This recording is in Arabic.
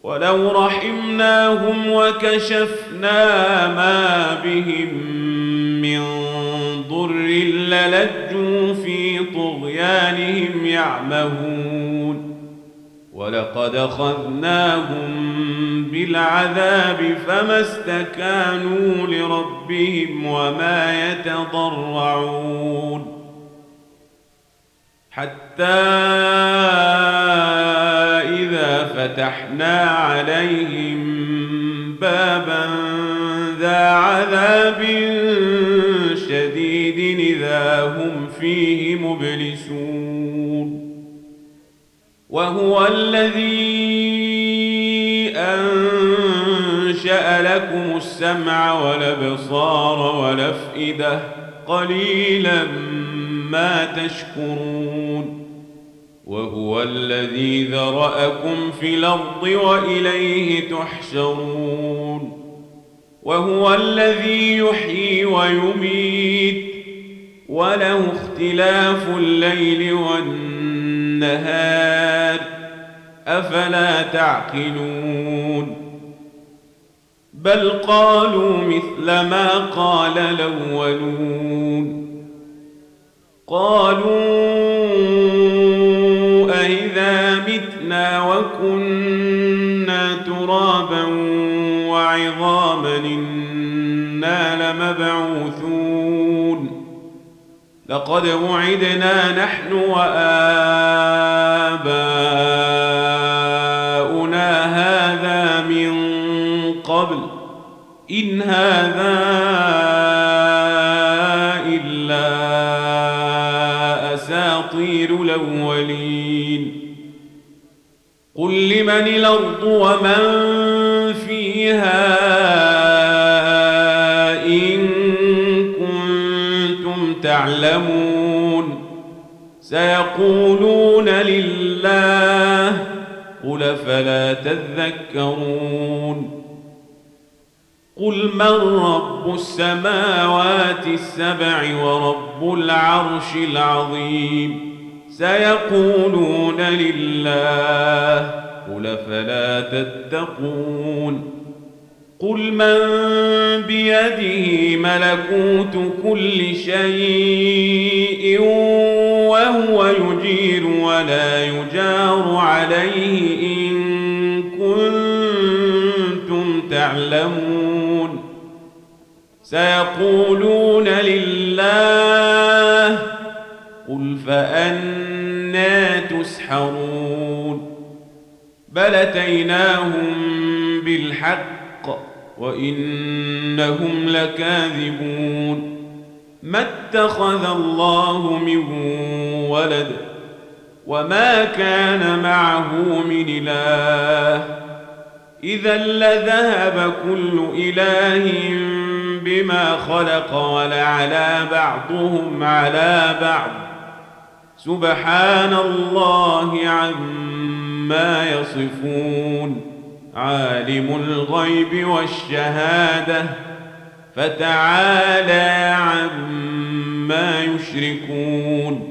ولو رحمناهم وكشفنا ما بهم من ضر للجوا في طغيانهم يعمهون ولقد أخذناهم بالعذاب فما استكانوا لربهم وما يتضرعون حتى إذا فتحنا عليهم بابا ذا عذاب شديد إذا هم فيه مبلسون وهو الذي أنشأ لكم السمع والأبصار والأفئدة قليلا ما تشكرون وهو الذي ذرأكم في الأرض وإليه تحشرون وهو الذي يحيي ويميت وله اختلاف الليل والنهار أفلا تعقلون بل قالوا مثل ما قال الأولون قالوا أئذا متنا وكنا ترابا وعظاما إنا لمبعوثون لقد وعدنا نحن وآباؤنا هذا من قبل إن هذا إلا أساطير الأولين قل لمن الأرض ومن فيها إن كنتم تعلمون سيقولون لله قل فلا تذكرون قل من رب السماوات السبع ورب العرش العظيم سيقولون لله قل فلا تتقون قل من بيده ملكوت كل شيء وهو يجير ولا يجار عليه إن كنتم تعلمون سيقولون لله قل فأنى تسحرون بل أتيناهم بالحق وإنهم لكاذبون ما اتخذ الله من ولد وما كان معه من إله إذا لذهب كل إله بما خلق ولعلى بعضهم على بعض سبحان الله عما يصفون عالم الغيب والشهادة فتعالى عما يشركون